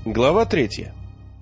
Глава 3.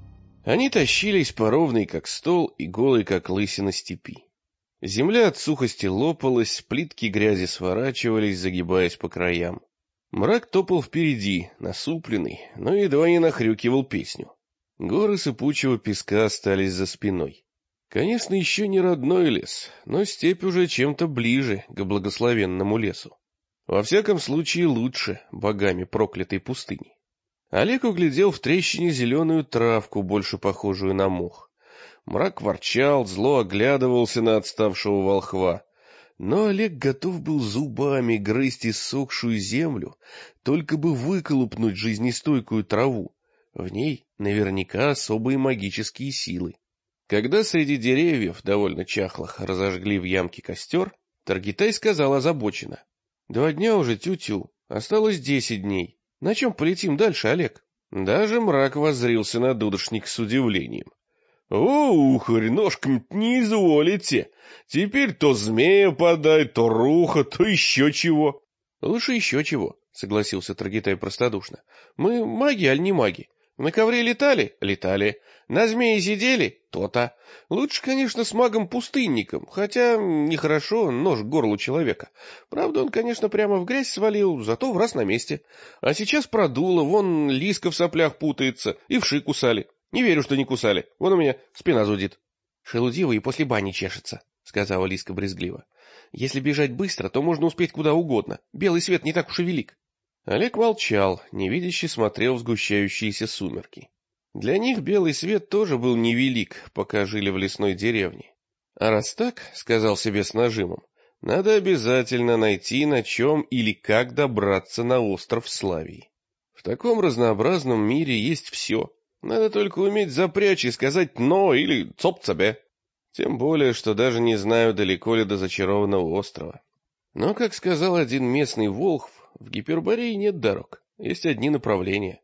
Они тащились по ровной, как стол, и голой, как лысина степи. Земля от сухости лопалась, плитки грязи сворачивались, загибаясь по краям. Мрак топал впереди, насупленный, но едва не нахрюкивал песню. Горы сыпучего песка остались за спиной. Конечно, еще не родной лес, но степь уже чем-то ближе к благословенному лесу. Во всяком случае лучше богами проклятой пустыни. Олег углядел в трещине зеленую травку, больше похожую на мох. Мрак ворчал, зло оглядывался на отставшего волхва. Но Олег готов был зубами грызть иссохшую землю, только бы выколупнуть жизнестойкую траву. В ней наверняка особые магические силы. Когда среди деревьев, довольно чахлых, разожгли в ямке костер, Таргитай сказал озабоченно: 2 дня уже тю-тю, осталось 10 дней. На чем полетим дальше, Олег? Даже Мрак воззрился на дудошник с удивлением. — О, ухарь, ножками-то не изволите. Теперь то змея подай, то руха, то еще чего. — Лучше еще чего, — согласился Таргитай простодушно. — Мы маги, аль не маги? На ковре летали? Летали. На змеи сидели? То-то. Лучше, конечно, с магом-пустынником, хотя нехорошо, нож к горлу человека. Правда, он, конечно, прямо в грязь свалил, зато в раз на месте. А сейчас продуло, вон Лиска в соплях путается, и вши кусали. Не верю, что не кусали, вон у меня спина зудит. — Шелудивый и после бани чешется, — сказала Лиска брезгливо. — Если бежать быстро, то можно успеть куда угодно, белый свет не так уж и велик. Олег молчал, невидяще смотрел в сгущающиеся сумерки. Для них белый свет тоже был невелик, пока жили в лесной деревне. А раз так, — сказал себе с нажимом, — надо обязательно найти, на чем или как добраться на остров Славии. В таком разнообразном мире есть все. Надо только уметь запрячь и сказать «но» или «цоп цабе». Тем более, что даже не знаю, далеко ли до зачарованного острова. Но, как сказал один местный волхв, в Гиперборее нет дорог, есть одни направления.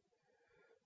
—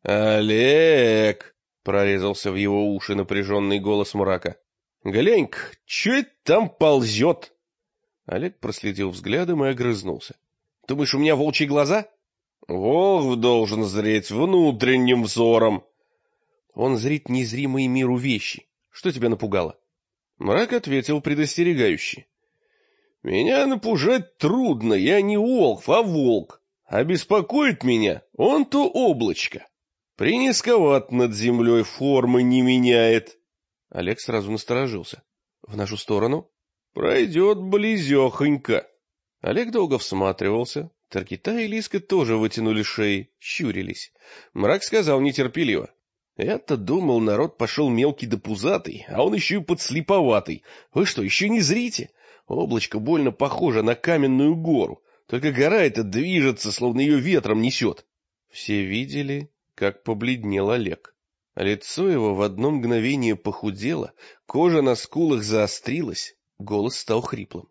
Олег! — прорезался в его уши напряженный голос Мрака. — Глянь-ка, что это там ползет? Олег проследил взглядом и огрызнулся. — Думаешь, у меня волчьи глаза? — Волхв должен зреть внутренним взором. — Он зрит незримые миру вещи. Что тебя напугало? Мрак ответил предостерегающе. — Меня напужать трудно, я не волхв, а волк. А беспокоит меня он-то облачко. Принизковат над землей, формы не меняет. Олег сразу насторожился. — В нашу сторону? — Пройдет близехонько. Олег долго всматривался. Таргитай и Лиска тоже вытянули шеи, щурились. Мрак сказал нетерпеливо. — Я-то думал, народ пошел мелкий да пузатый, а он еще и подслеповатый. Вы что, еще не зрите? Облачко больно похоже на каменную гору, только гора эта движется, словно ее ветром несет. Все видели, как побледнел Олег. Лицо его в одно мгновение похудело, кожа на скулах заострилась, голос стал хриплым.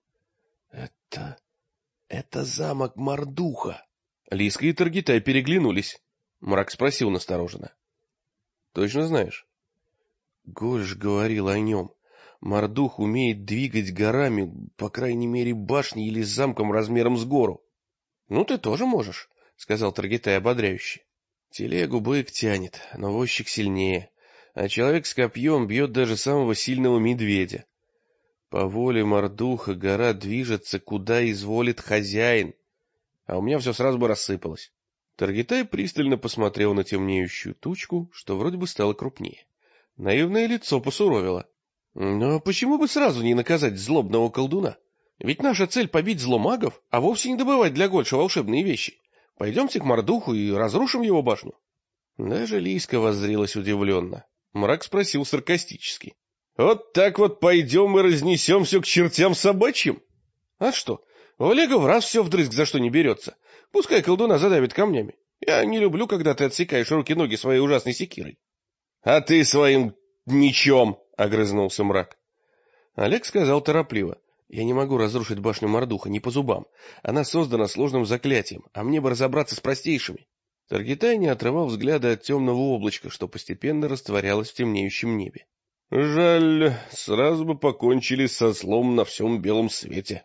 — Это замок Мордуха. Лиска и Таргитай переглянулись. Мрак спросил настороженно. — Точно знаешь? — Гольш говорил о нем. Мордух умеет двигать горами, по крайней мере, башней или замком размером с гору. — Ну, ты тоже можешь, — сказал Таргитай ободряюще. Телегу бык тянет, но возчик сильнее, а человек с копьем бьет даже самого сильного медведя. По воле Мордуха гора движется, куда изволит хозяин. А у меня все сразу бы рассыпалось. Таргитай пристально посмотрел на темнеющую тучку, что вроде бы стало крупнее. Наивное лицо посуровило. Но почему бы сразу не наказать злобного колдуна? Ведь наша цель — побить зло магов, а вовсе не добывать для Гольша волшебные вещи. Пойдемте к Мордуху и разрушим его башню. Даже Лиска воззрелась удивленно. Мрак спросил саркастически. — Вот так вот пойдем и разнесем все к чертям собачьим? — А что, у Олега в раз все вдрызг за что не берется. Пускай колдуна задавит камнями. Я не люблю, когда ты отсекаешь руки-ноги своей ужасной секирой. — А ты своим мечом! — огрызнулся Мрак. Олег сказал торопливо. — Я не могу разрушить башню Мордуха, не по зубам. Она создана сложным заклятием, а мне бы разобраться с простейшими. Таргитай не отрывал взгляда от темного облачка, что постепенно растворялось в темнеющем небе. — Жаль, сразу бы покончили со злом на всем белом свете.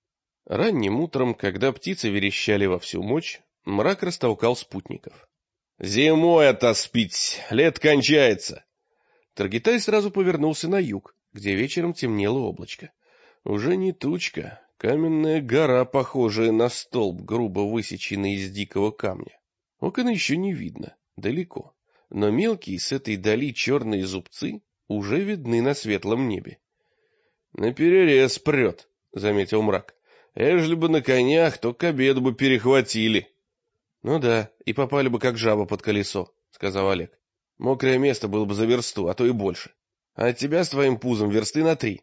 Ранним утром, когда птицы верещали во всю мощь, Мрак растолкал спутников. Зимой отоспитесь, лето кончается. Таргитай сразу повернулся на юг, где вечером темнело облачко. Уже не тучка, каменная гора, похожая на столб, грубо высеченный из дикого камня. Окон еще не видно, далеко, но мелкие с этой дали черные зубцы уже видны на светлом небе. — Наперерез прет, — заметил мрак. — Ежели бы на конях, то к обеду бы перехватили. — Ну да, и попали бы как жаба под колесо, — сказал Олег. — Мокрое место было бы за версту, а то и больше. А от тебя с твоим пузом версты на 3.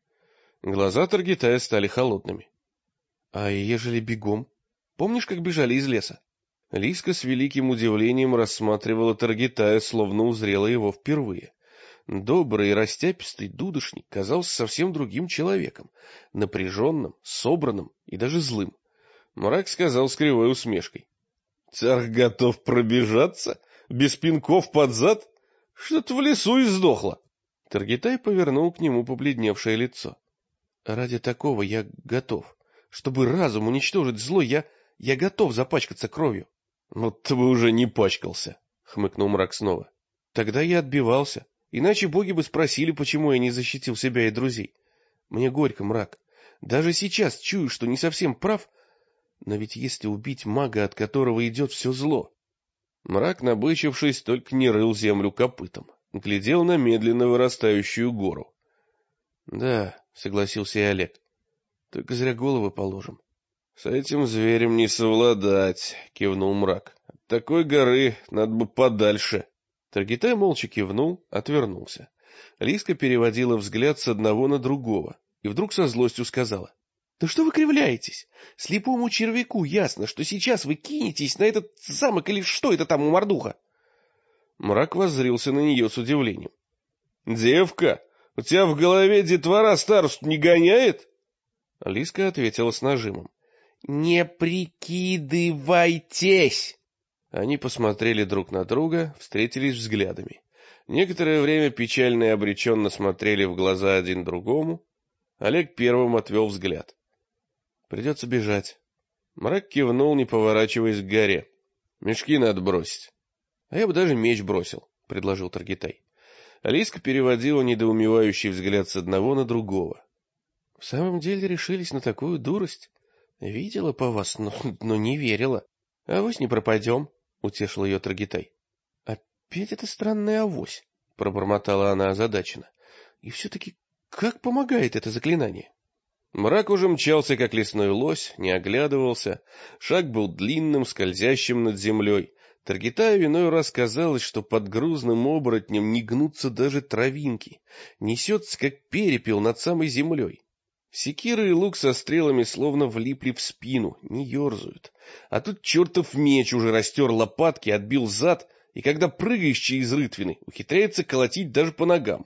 Глаза Таргитая стали холодными. — А ежели бегом? Помнишь, как бежали из леса? Лиска с великим удивлением рассматривала Таргитая, словно узрела его впервые. Добрый и растяпистый дудошник казался совсем другим человеком, напряженным, собранным и даже злым. Мрак сказал с кривой усмешкой. — Царь готов пробежаться? Без пинков под зад? Что-то в лесу и сдохло. Таргитай повернул к нему побледневшее лицо. — Ради такого я готов. Чтобы разум уничтожить зло, я готов запачкаться кровью. — Вот ты бы уже не пачкался, — хмыкнул мрак снова. — Тогда я отбивался. Иначе боги бы спросили, почему я не защитил себя и друзей. Мне горько, мрак. Даже сейчас чую, что не совсем прав, но ведь если убить мага, от которого идет все зло... Мрак, набычившись, только не рыл землю копытом, глядел на медленно вырастающую гору. — Да, — согласился и Олег, — только зря головы положим. — С этим зверем не совладать, — кивнул мрак. — От такой горы надо бы подальше. Таргитай молча кивнул, отвернулся. Лиска переводила взгляд с одного на другого и вдруг со злостью сказала. — Да что вы кривляетесь? Слепому червяку ясно, что сейчас вы кинетесь на этот замок или что это там у мордуха. Мрак воззрился на нее с удивлением. — Девка, у тебя в голове детвора старосту не гоняет? Лиска ответила с нажимом. — Не прикидывайтесь! Они посмотрели друг на друга, встретились взглядами. Некоторое время печально и обреченно смотрели в глаза один другому. Олег первым отвел взгляд. — Придется бежать. Мрак кивнул, не поворачиваясь к горе. — Мешки надо бросить. — А я бы даже меч бросил, — предложил Таргитай. Алиска переводила недоумевающий взгляд с одного на другого. — В самом деле решились на такую дурость? Видела по вас, но не верила. Авось не пропадем. — утешил ее Таргитай. — Опять это странная авось, — пробормотала она озадаченно. — И все-таки как помогает это заклинание? Мрак уже мчался, как лесной лось, не оглядывался. Шаг был длинным, скользящим над землей. Таргитаю иной раз казалось, что под грузным оборотнем не гнутся даже травинки. Несется, как перепел над самой землей. Секира и лук со стрелами словно влипли в спину, не ерзают. А тут чертов меч уже растер лопатки, отбил зад, и когда прыгаешь через рытвины, ухитряется колотить даже по ногам.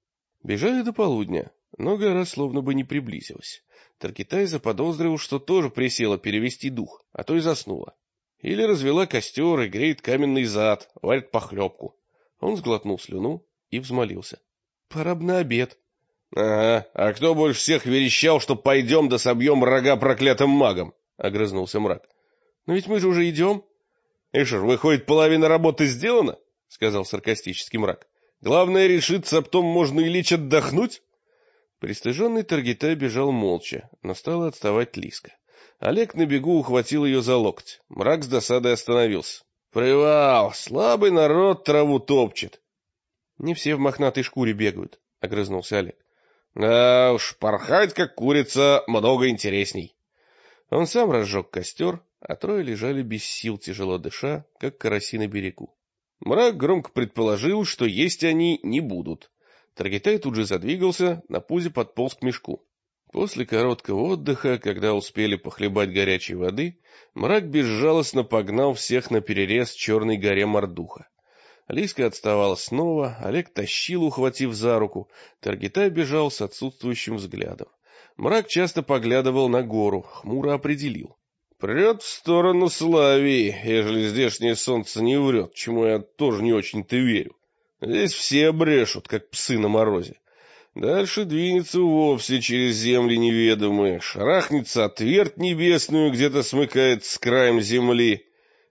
Бежали до полудня, но гора словно бы не приблизилась. Таргитай заподозрил, что тоже присела перевести дух, а то и заснула. Или развела костер и греет каменный зад, варит похлебку. Он сглотнул слюну и взмолился. — Пора б на обед. — Ага, а кто больше всех верещал, что пойдем да собьем рога проклятым магам? — огрызнулся мрак. — Но ведь мы же уже идем. — И что ж, выходит, половина работы сделана? — сказал саркастический мрак. — Главное решиться, а потом можно и лечь отдохнуть. Пристыженный Таргитай бежал молча, но стала отставать Лиска. Олег на бегу ухватил ее за локоть. Мрак с досадой остановился. — Привал! Слабый народ траву топчет. — Не все в мохнатой шкуре бегают, — огрызнулся Олег. — Да уж, порхать, как курица, много интересней. Он сам разжег костер, а трое лежали без сил, тяжело дыша, как караси на берегу. Мрак громко предположил, что есть они не будут. Таргитай тут же задвигался, на пузе подполз к мешку. После короткого отдыха, когда успели похлебать горячей воды, мрак безжалостно погнал всех наперерез черной горе Мордуха. Лиска отставала снова, Олег тащил, ухватив за руку, Таргитай бежал с отсутствующим взглядом. Мрак часто поглядывал на гору, хмуро определил. Прет в сторону Славии, ежели здешнее солнце не врет, чему я тоже не очень-то верю. Здесь все брешут, как псы на морозе. Дальше двинется вовсе через земли неведомые, шарахнется от твердь небесную, где-то смыкается с краем земли.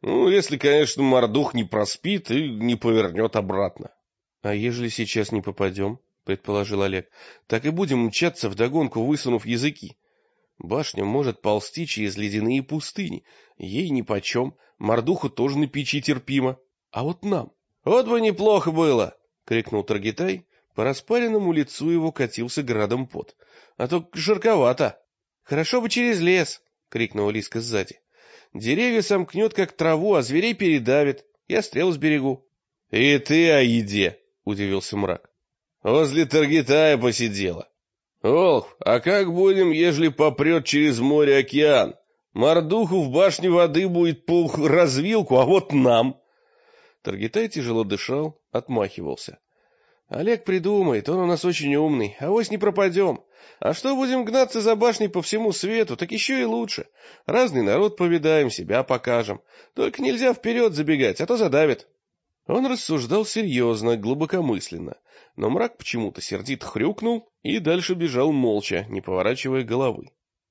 Ну, если, конечно, мордух не проспит и не повернет обратно. — А ежели сейчас не попадем, — предположил Олег, — так и будем мчаться вдогонку, высунув языки. Башня может ползти через ледяные пустыни, ей нипочем, мордуху тоже на печи терпимо. А вот нам... — Вот бы неплохо было! — крикнул Таргитай. По распаренному лицу его катился градом пот. — А то жарковато. — Хорошо бы через лес! — крикнула Лиска сзади. — Деревья сомкнет, как траву, а зверей передавит. Я стрел сберегу. — И ты о еде! — удивился Мрак. — Возле Таргитая посидела. — Волх, а как будем, ежели попрет через море-океан? Мордуху в башне воды будет по развилку, а вот нам... Таргитай тяжело дышал, отмахивался. — Олег придумает, он у нас очень умный, авось не пропадем. А что будем гнаться за башней по всему свету, так еще и лучше. Разный народ повидаем, себя покажем. Только нельзя вперед забегать, а то задавит. Он рассуждал серьезно, глубокомысленно, но Мрак почему-то сердито хрюкнул и дальше бежал молча, не поворачивая головы.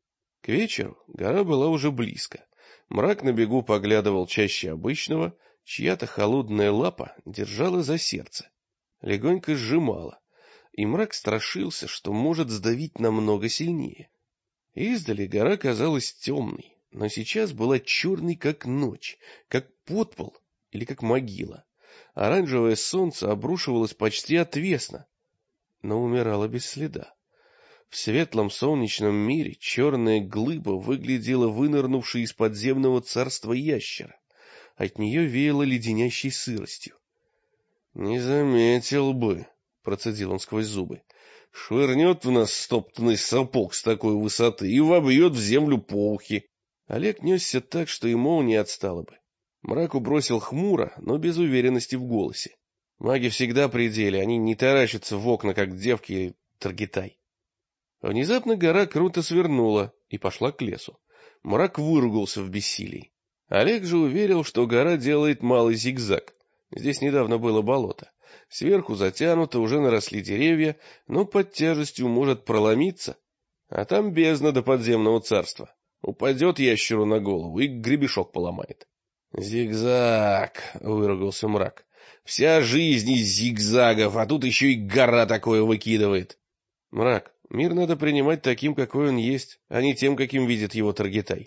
К вечеру гора была уже близко. Мрак на бегу поглядывал чаще обычного, чья-то холодная лапа держала за сердце, легонько сжимала, и Мрак страшился, что может сдавить намного сильнее. Издали гора казалась темной, но сейчас была черной, как ночь, как подпол или как могила. Оранжевое солнце обрушивалось почти отвесно, но умирало без следа. В светлом солнечном мире черная глыба выглядела вынырнувшей из подземного царства ящера. От нее веяло леденящей сыростью. — Не заметил бы, — процедил он сквозь зубы. — Швырнет в нас стоптанный сапог с такой высоты и вобьет в землю по ухи. Олег несся так, что и молния отстала бы. Мраку бросил хмуро, но без уверенности в голосе. Маги всегда при деле, они не таращатся в окна, как девки или Таргитай. Внезапно гора круто свернула и пошла к лесу. Мрак выругался в бессилии. Олег же уверил, что гора делает малый зигзаг. Здесь недавно было болото. Сверху затянуто, уже наросли деревья, но под тяжестью может проломиться. А там бездна до подземного царства. Упадет ящеру на голову и гребешок поломает. «Зигзаг!» — выругался Мрак. «Вся жизнь из зигзагов, а тут еще и гора такое выкидывает!» «Мрак, мир надо принимать таким, какой он есть, а не тем, каким видит его Таргитай».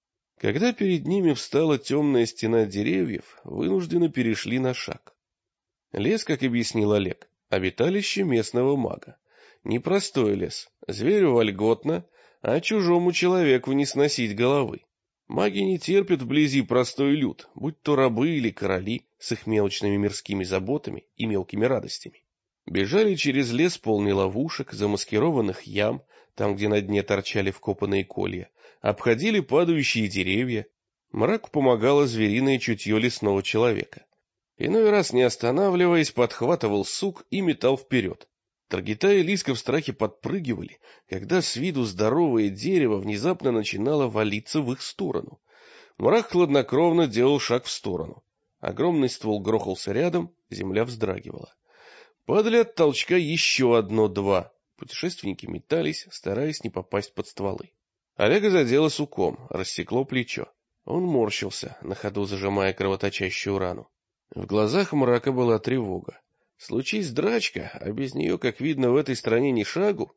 Когда перед ними встала темная стена деревьев, вынужденно перешли на шаг. Лес, как объяснил Олег, обиталище местного мага. Непростой лес, зверю вольготно, а чужому человеку не сносить головы. Маги не терпят вблизи простой люд, будь то рабы или короли с их мелочными мирскими заботами и мелкими радостями. Бежали через лес полный ловушек, замаскированных ям, там, где на дне торчали вкопанные колья, обходили падающие деревья. Мраку помогало звериное чутье лесного человека. Иной раз, не останавливаясь, подхватывал сук и метал вперед. Таргитай и Лиска в страхе подпрыгивали, когда с виду здоровое дерево внезапно начинало валиться в их сторону. Мрак хладнокровно делал шаг в сторону. Огромный ствол грохался рядом, земля вздрагивала. Падали от толчка еще одно-два. Путешественники метались, стараясь не попасть под стволы. Олега задело суком, рассекло плечо. Он морщился, на ходу зажимая кровоточащую рану. В глазах Мрака была тревога. Случись драчка, а без нее, как видно, в этой стране ни шагу,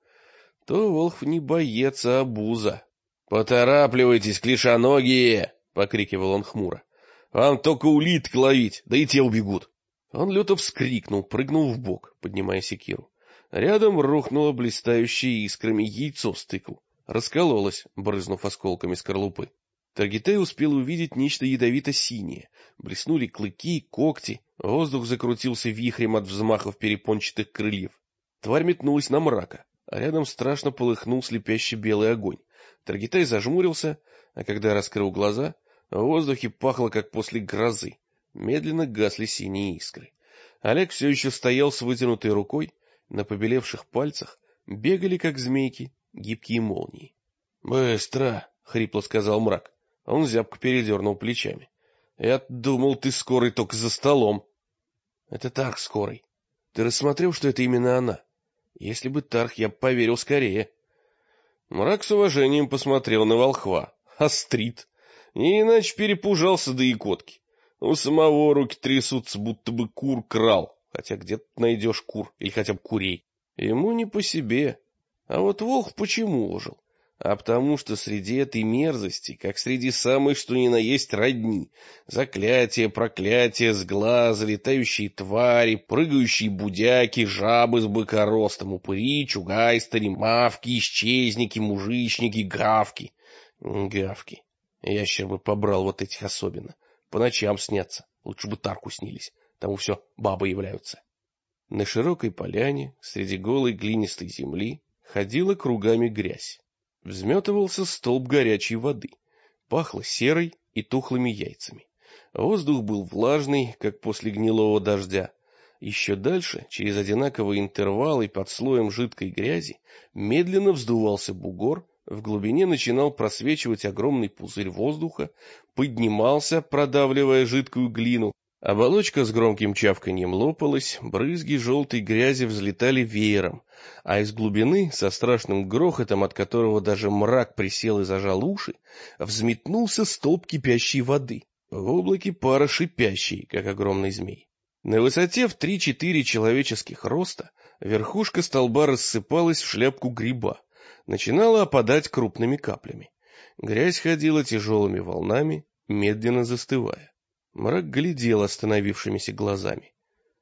то Волхв не боец, а обуза. — Поторапливайтесь, клишоногие! — покрикивал он хмуро. — Вам только улиток ловить, да и те убегут. Он люто вскрикнул, прыгнул вбок, поднимая секиру. Рядом рухнуло блистающее искрами яйцо с тыкву. Раскололось, брызнув осколками скорлупы. Таргитай успел увидеть нечто ядовито-синее. Блеснули клыки, когти, воздух закрутился вихрем от взмахов перепончатых крыльев. Тварь метнулась на Мрака, а рядом страшно полыхнул слепящий белый огонь. Таргитай зажмурился, а когда раскрыл глаза, в воздухе пахло, как после грозы. Медленно гасли синие искры. Олег все еще стоял с вытянутой рукой, на побелевших пальцах бегали, как змейки, гибкие молнии. — Быстро! — хрипло сказал Мрак. Он зябко передернул плечами. — Я думал, ты скорый только за столом. — Это так, скорый. Ты рассмотрел, что это именно она? Если бы Тарх, я бы поверил скорее. Мрак с уважением посмотрел на волхва. Острит. Не иначе перепужался до икотки. У самого руки трясутся, будто бы кур крал. Хотя где ты найдешь кур или хотя бы курей? Ему не по себе. А вот Волх почему ожил? А потому что среди этой мерзости, как среди самой что ни на есть родни, заклятия, проклятия, сглазы, летающие твари, прыгающие будяки, жабы с быкоростом, упыри, чугайстери, мавки, исчезники, мужичники, гавки. Гавки. Ящер бы побрал вот этих особенно. По ночам снятся, лучше бы Тарку снились, тому все бабы являются. На широкой поляне, среди голой глинистой земли, ходила кругами грязь. Взметывался столб горячей воды. Пахло серой и тухлыми яйцами. Воздух был влажный, как после гнилого дождя. Еще дальше, через одинаковые интервалы под слоем жидкой грязи, медленно вздувался бугор, в глубине начинал просвечивать огромный пузырь воздуха, поднимался, продавливая жидкую глину. Оболочка с громким чавканьем лопалась, брызги желтой грязи взлетали веером, а из глубины, со страшным грохотом, от которого даже мрак присел и зажал уши, взметнулся столб кипящей воды, в облаке пара шипящей, как огромный змей. На высоте в 3-4 человеческих роста верхушка столба рассыпалась в шляпку гриба, начинала опадать крупными каплями. Грязь ходила тяжелыми волнами, медленно застывая. Мрак глядел остановившимися глазами.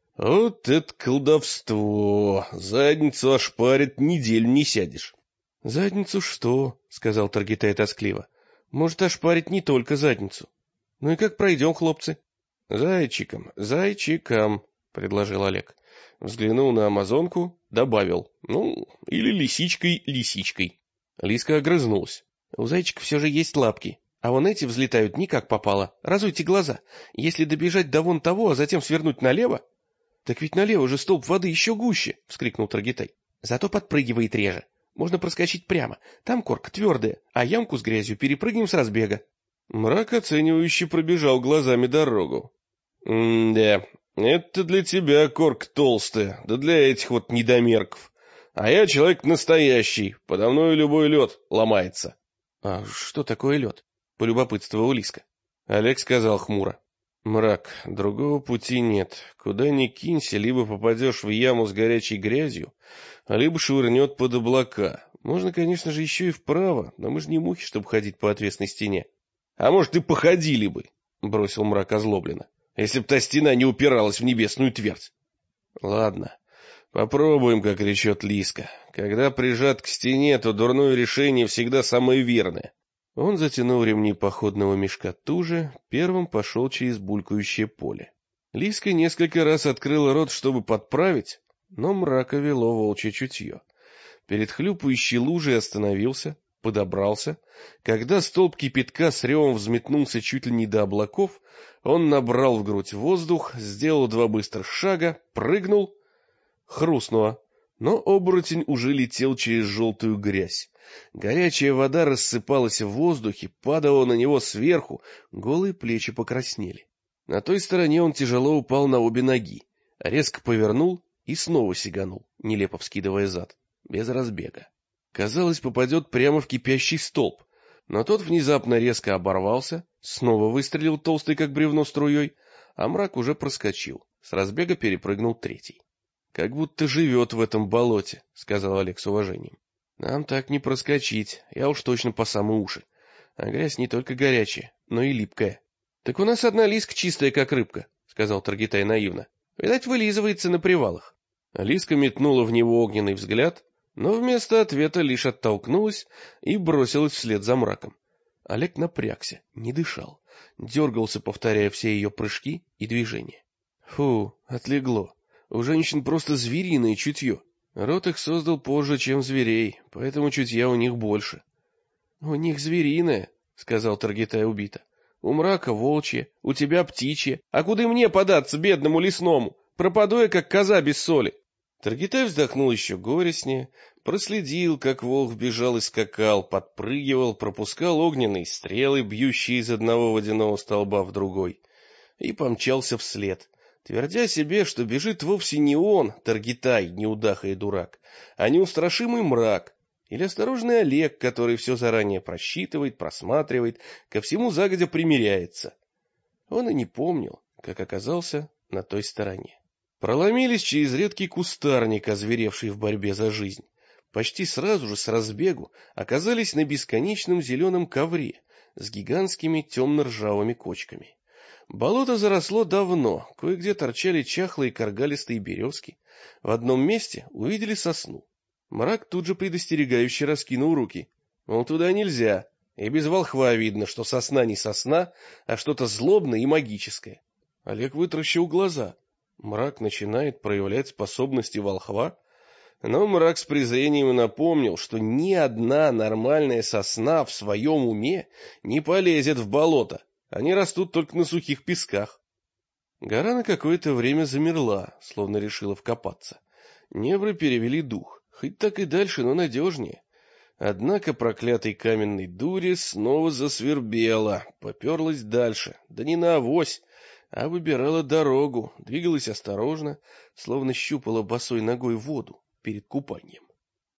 Вот это колдовство! Задницу ошпарит, неделю не сядешь. — Задницу что? — сказал Таргитай тоскливо. — Может, ошпарить не только задницу. Ну и как пройдем, хлопцы? — Зайчиком, зайчиком, — предложил Олег. Взглянул на амазонку, добавил. Ну, или лисичкой, лисичкой. Лиска огрызнулась. У зайчика все же есть лапки. А вон эти взлетают не как попало. Разуйте глаза. Если добежать до вон того, а затем свернуть налево... — Так ведь налево же столб воды еще гуще! — вскрикнул Таргитай. — Зато подпрыгивает реже. Можно проскочить прямо. Там корка твердая, а ямку с грязью перепрыгнем с разбега. Мрак оценивающе пробежал глазами дорогу. — Да, это для тебя корка толстая, да для этих вот недомерков. А я человек настоящий, подо мной любой лед ломается. — А что такое лед? — полюбопытствовал Лиска. Олег сказал хмуро. — Мрак, другого пути нет. Куда ни кинься, либо попадешь в яму с горячей грязью, либо швырнет под облака. Можно, конечно же, еще и вправо, но мы же не мухи, чтобы ходить по отвесной стене. — А может, и походили бы, — бросил Мрак озлобленно, — если б та стена не упиралась в небесную твердь. — Ладно, попробуем, как речет Лиска. Когда прижат к стене, то дурное решение всегда самое верное. Он затянул ремни походного мешка туже, первым пошел через булькающее поле. Лиска несколько раз открыла рот, чтобы подправить, но Мрака вело волчье чутье. Перед хлюпающей лужей остановился, подобрался. Когда столб кипятка с ревом взметнулся чуть ли не до облаков, он набрал в грудь воздух, сделал 2 быстрых шага, прыгнул, хрустнуло. Но оборотень уже летел через желтую грязь. Горячая вода рассыпалась в воздухе, падала на него сверху, голые плечи покраснели. На той стороне он тяжело упал на обе ноги, резко повернул и снова сиганул, нелепо вскидывая зад, без разбега. Казалось, попадет прямо в кипящий столб, но тот внезапно резко оборвался, снова выстрелил толстой, как бревно, струей, а Мрак уже проскочил, с разбега перепрыгнул 3-й. — Как будто живет в этом болоте, — сказал Олег с уважением. — Нам так не проскочить, я уж точно по самые уши. А грязь не только горячая, но и липкая. — Так у нас одна Лиска чистая, как рыбка, — сказал Таргитай наивно. — Видать, вылизывается на привалах. Лиска метнула в него огненный взгляд, но вместо ответа лишь оттолкнулась и бросилась вслед за Мраком. Олег напрягся, не дышал, дергался, повторяя все ее прыжки и движения. Фу, отлегло. У женщин просто звериное чутье. Род их создал позже, чем зверей, поэтому чутья у них больше. — У них звериное, — сказал Таргитай убито. — У Мрака волчье, у тебя птичье. А куда мне податься, бедному лесному? Пропаду я, как коза без соли. Таргитай вздохнул еще горестнее, проследил, как волк бежал и скакал, подпрыгивал, пропускал огненные стрелы, бьющие из одного водяного столба в другой, и помчался вслед, твердя себе, что бежит вовсе не он, Таргитай, неудаха и дурак, а неустрашимый Мрак, Или осторожный Олег, который все заранее просчитывает, просматривает, ко всему загодя примиряется. Он и не помнил, как оказался на той стороне. Проломились через редкий кустарник, озверевший в борьбе за жизнь. Почти сразу же с разбегу оказались на бесконечном зеленом ковре с гигантскими темно-ржавыми кочками. Болото заросло давно, кое-где торчали чахлые каргалистые березки. В одном месте увидели сосну. Мрак тут же предостерегающе раскинул руки. Мол, туда нельзя, и без волхва видно, что сосна не сосна, а что-то злобное и магическое. Олег вытаращил глаза. Мрак начинает проявлять способности волхва? Но Мрак с презрением напомнил, что ни одна нормальная сосна в своем уме не полезет в болото. Они растут только на сухих песках. Гора на какое-то время замерла, словно решила вкопаться. Невры перевели дух. Хоть так и дальше, но надежнее. Однако проклятой каменной дуре снова засвербела, поперлась дальше, да не на авось, а выбирала дорогу, двигалась осторожно, словно щупала босой ногой воду перед купанием.